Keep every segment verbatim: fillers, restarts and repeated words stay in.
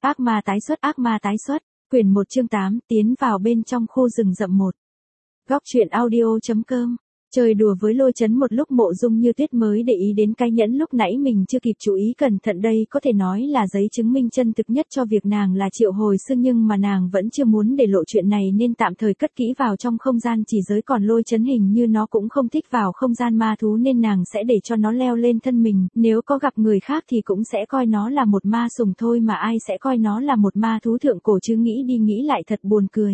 Ác ma tái xuất, ác ma tái xuất. Quyển một chương tám, tiến vào bên trong khu rừng rậm một. Góc truyện audio chấm com. Chơi đùa với Lôi Chấn một lúc Mộ Dung Như Tuyết mới để ý đến cái nhẫn lúc nãy mình chưa kịp chú ý cẩn thận, đây có thể nói là giấy chứng minh chân thực nhất cho việc nàng là Triệu Hồi Sư, nhưng mà nàng vẫn chưa muốn để lộ chuyện này nên tạm thời cất kỹ vào trong không gian chỉ giới, còn Lôi Chấn hình như nó cũng không thích vào không gian ma thú nên nàng sẽ để cho nó leo lên thân mình, nếu có gặp người khác thì cũng sẽ coi nó là một ma sùng thôi, mà ai sẽ coi nó là một ma thú thượng cổ chứ, nghĩ đi nghĩ lại thật buồn cười.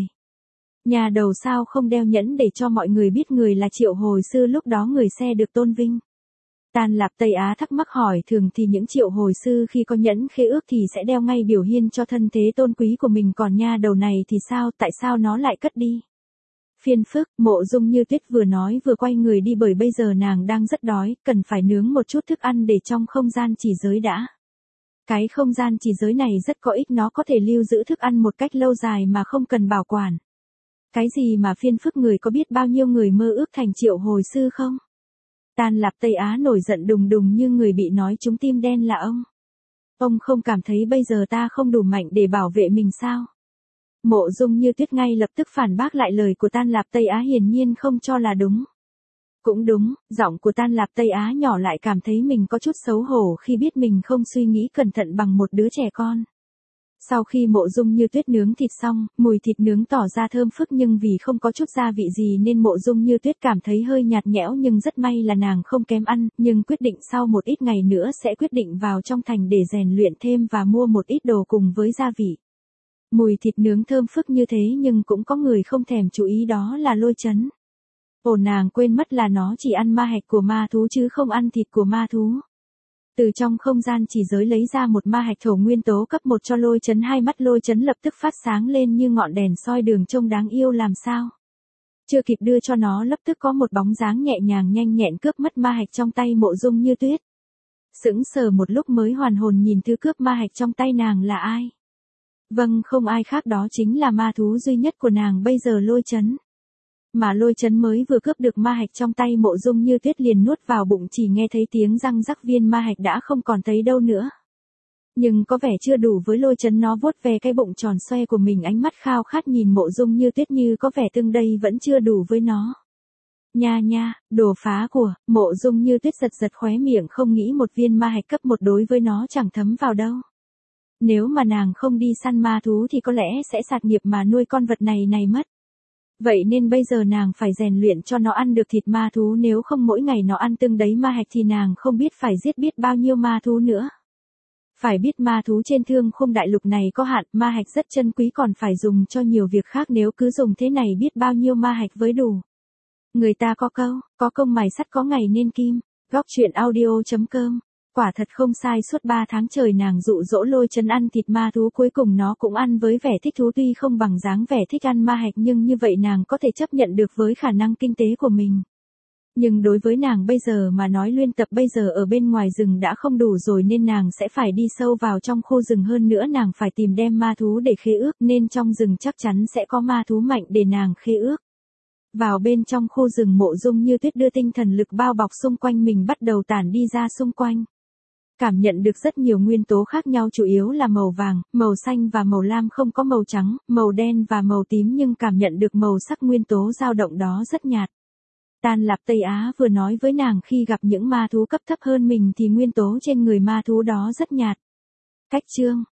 Nhà đầu sao không đeo nhẫn để cho mọi người biết người là Triệu Hồi Sư, lúc đó người sẽ được tôn vinh. Tàn Lạp Tây Á thắc mắc hỏi, thường thì những Triệu Hồi Sư khi có nhẫn khế ước thì sẽ đeo ngay biểu hiện cho thân thế tôn quý của mình, còn nha đầu này thì sao, tại sao nó lại cất đi? Phiền phức, Mộ Dung Như Tuyết vừa nói vừa quay người đi, bởi bây giờ nàng đang rất đói, cần phải nướng một chút thức ăn để trong không gian chỉ giới đã. Cái không gian chỉ giới này rất có ích, nó có thể lưu giữ thức ăn một cách lâu dài mà không cần bảo quản. Cái gì mà phiền phức, người có biết bao nhiêu người mơ ước thành Triệu Hồi Sư không? Tàn Lạp Tây Á nổi giận đùng đùng như người bị nói trúng tim đen là ông. Ông không cảm thấy bây giờ ta không đủ mạnh để bảo vệ mình sao? Mộ Dung Như Tuyết ngay lập tức phản bác lại lời của Tàn Lạp Tây Á, hiển nhiên không cho là đúng. Cũng đúng, giọng của Tàn Lạp Tây Á nhỏ lại, cảm thấy mình có chút xấu hổ khi biết mình không suy nghĩ cẩn thận bằng một đứa trẻ con. Sau khi Mộ Dung Như Tuyết nướng thịt xong, mùi thịt nướng tỏ ra thơm phức, nhưng vì không có chút gia vị gì nên Mộ Dung Như Tuyết cảm thấy hơi nhạt nhẽo, nhưng rất may là nàng không kém ăn, nhưng quyết định sau một ít ngày nữa sẽ quyết định vào trong thành để rèn luyện thêm và mua một ít đồ cùng với gia vị. Mùi thịt nướng thơm phức như thế nhưng cũng có người không thèm chú ý, đó là Lôi Chấn. Ồ, nàng quên mất là nó chỉ ăn ma hạch của ma thú chứ không ăn thịt của ma thú. Từ trong không gian chỉ giới lấy ra một ma hạch thổ nguyên tố cấp một cho Lôi Chấn, hai mắt Lôi Chấn lập tức phát sáng lên như ngọn đèn soi đường, trông đáng yêu làm sao. Chưa kịp đưa cho nó, lập tức có một bóng dáng nhẹ nhàng nhanh nhẹn cướp mất ma hạch trong tay Mộ Dung Như Tuyết. Sững sờ một lúc mới hoàn hồn nhìn thứ cướp ma hạch trong tay nàng là ai. Vâng, không ai khác, đó chính là ma thú duy nhất của nàng bây giờ, Lôi Chấn. Mà Lôi Chấn mới vừa cướp được ma hạch trong tay Mộ Dung Như Tuyết liền nuốt vào bụng, chỉ nghe thấy tiếng răng rắc, viên ma hạch đã không còn thấy đâu nữa. Nhưng có vẻ chưa đủ với Lôi Chấn, nó vuốt về cái bụng tròn xoe của mình, ánh mắt khao khát nhìn Mộ Dung Như Tuyết như có vẻ tương đây vẫn chưa đủ với nó. Nha nha, đồ phá của, Mộ Dung Như Tuyết giật giật khóe miệng, không nghĩ một viên ma hạch cấp một đối với nó chẳng thấm vào đâu. Nếu mà nàng không đi săn ma thú thì có lẽ sẽ sạt nghiệp mà nuôi con vật này này mất. Vậy nên bây giờ nàng phải rèn luyện cho nó ăn được thịt ma thú, nếu không mỗi ngày nó ăn từng đấy ma hạch thì nàng không biết phải giết biết bao nhiêu ma thú nữa. Phải biết ma thú trên Thương Khung Đại Lục này có hạn, ma hạch rất chân quý, còn phải dùng cho nhiều việc khác, nếu cứ dùng thế này biết bao nhiêu ma hạch với đủ. Người ta có câu, có công mài sắt có ngày nên kim. Góc truyện audio chấm com. Quả thật không sai, suốt ba tháng trời nàng dụ dỗ Lôi Chấn ăn thịt ma thú, cuối cùng nó cũng ăn với vẻ thích thú, tuy không bằng dáng vẻ thích ăn ma hạch nhưng như vậy nàng có thể chấp nhận được với khả năng kinh tế của mình. Nhưng đối với nàng bây giờ mà nói, luyện tập bây giờ ở bên ngoài rừng đã không đủ rồi nên nàng sẽ phải đi sâu vào trong khu rừng, hơn nữa nàng phải tìm đem ma thú để khế ước, nên trong rừng chắc chắn sẽ có ma thú mạnh để nàng khế ước. Vào bên trong khu rừng, Mộ Dung Như Tuyết đưa tinh thần lực bao bọc xung quanh mình bắt đầu tản đi ra xung quanh. Cảm nhận được rất nhiều nguyên tố khác nhau, chủ yếu là màu vàng, màu xanh và màu lam, không có màu trắng, màu đen và màu tím, nhưng cảm nhận được màu sắc nguyên tố dao động đó rất nhạt. Tàn Lạp Tây Á vừa nói với nàng, khi gặp những ma thú cấp thấp hơn mình thì nguyên tố trên người ma thú đó rất nhạt. Cách chương,